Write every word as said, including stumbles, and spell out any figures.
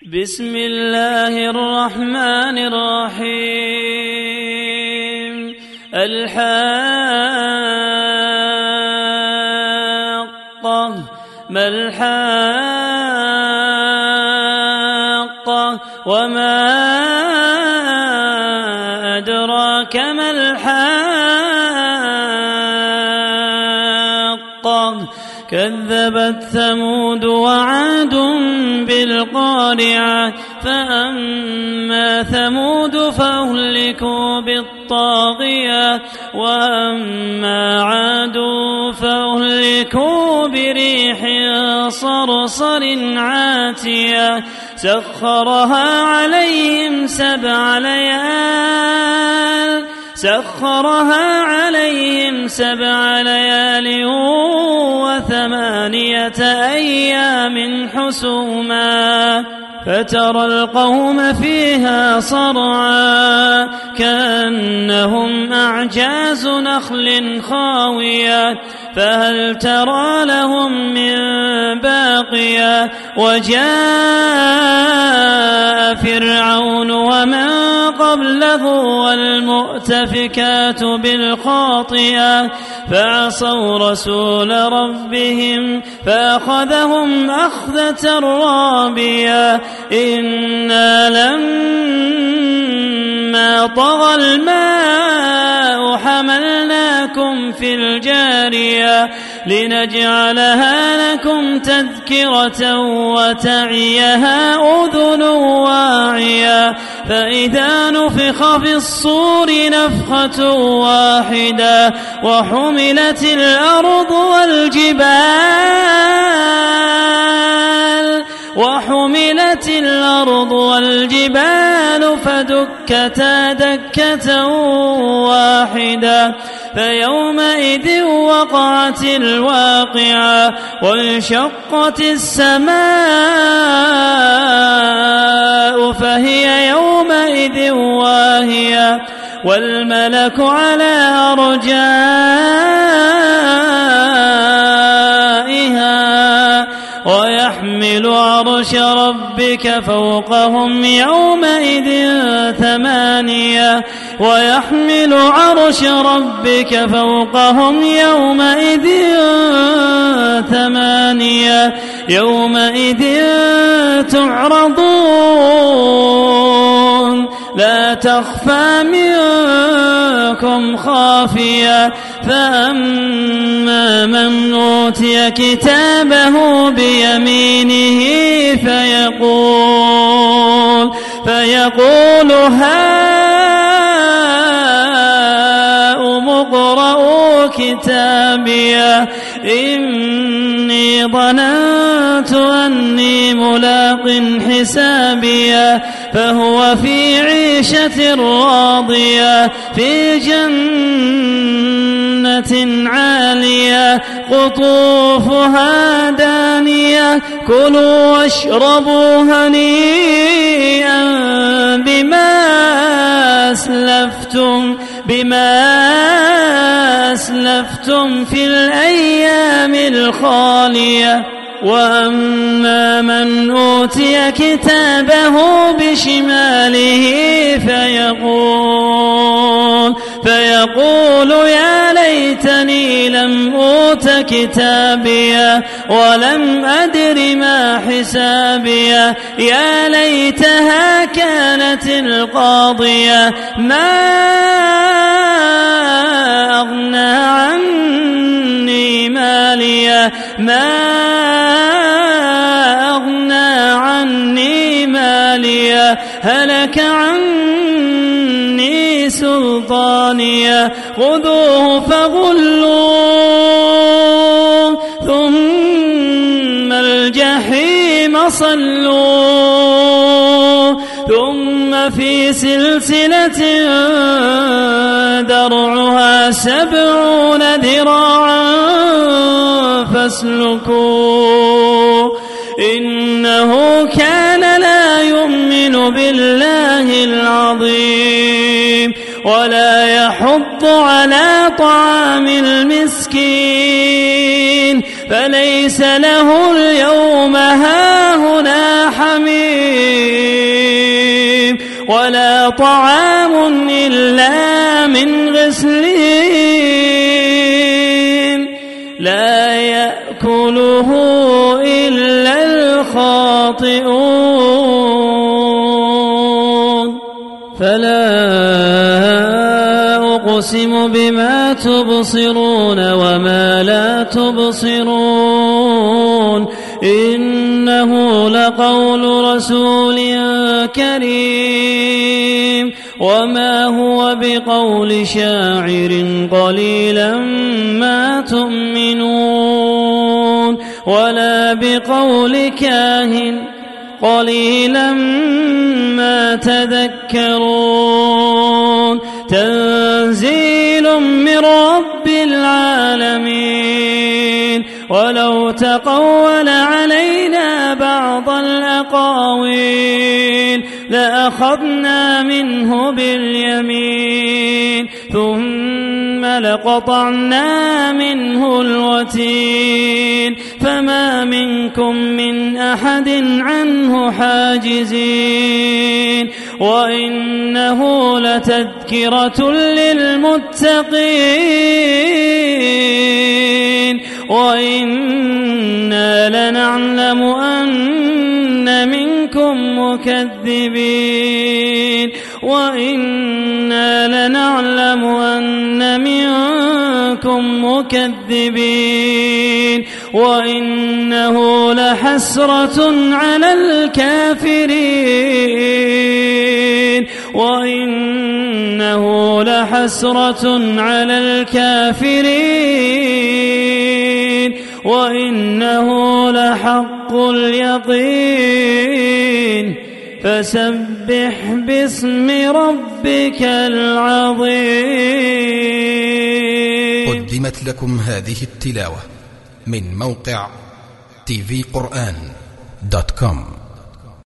بسم الله الرحمن الرحيم. الحاقة ما الحاقة وما أدراك ما الحاقة كذبت ثمود وعاد بالقارعة فأما ثمود فأهلكوا بالطاغية وأما عاد فأهلكوا بريح صرصر عاتية سخرها عليهم سبع ليال سخرها عليهم سبع ليال وثمانية أيام حسوما فترى القوم فيها صرعا كأنهم أعجاز نخل خاوية فهل ترى لهم من باقية وجاء فرعون ومن قبله والمؤتفكات بالخاطئة فعصوا رسول ربهم فأخذهم أخذة رابية إنا لما طغى الماء حملناكم في الجارية لنجعلها لكم تذكرة وتعيها أذن واعية فإذا نفخ في الصور نفخة واحدة وحملت الأرض والجبال وحملت الأرض والجبال فدكتا دكة واحدة فيومئذ وقعت الواقعة وانشقت السماء فهي يومئذ واهية والملك على أرجائها ويحمل عرش ربك فوقهم يومئذ ثمانية ويحمل عرش ربك فوقهم يومئذ ثمانية يومئذ تعرضون لا تخفى منكم خافية فأما من أوتي كتابه بيمينه فيقول فيقول هاؤم اقرءوا كتابيه إني ظننت أني ملاق حسابيه فهو في عيشة راضية في جنة عالية قطوفها دانية كلوا واشربوا هنيئا بما أسلفتم بما أسلفتم في الأيام الخالية وأما من أوتي كتابه بشماله فيقول فيقول يا ليتني لم أوت كتابيه ولم أدر ما حسابيه يا ليتها كانت القاضية ما أغنى عني ماليه ما أغنى عني ماليه هلك عني سلطانيه خذوه فغلوه ثم الجحيم صلوه ثم في سلسلة درعها سبعون ذراعا فاسلكوه إنه كان لا يؤمن بالله العظيم ولا يحض على طعام المسكين فليس له اليوم هاهنا حميم طعام إلا من غسلين لا يأكله إلا الخاطئون فلا أقسم بما تبصرون وما لا تبصرون إنه لقول رسول كريم وما هو بقول شاعر قليلا ما تؤمنون ولا بقول كاهن قليلا ما تذكرون تنزيل من رب العالمين ولو تقول علينا بعض الأقاويل لأخذنا منه باليمين ثم لقطعنا منه الوتين فما منكم من أحد عنه حاجزين وإنه لتذكرة للمتقين وإنا لنعلم أن منكم مكذبين وإنا لنعلم أن منكم مكذبين وإنه لحسرة على الكافرين وإنه لحسرة على الكافرين وإنه لحق اليقين فسبح باسم ربك العظيم. قدمت لكم هذه التلاوة من موقع تي في قرآن دوت كوم.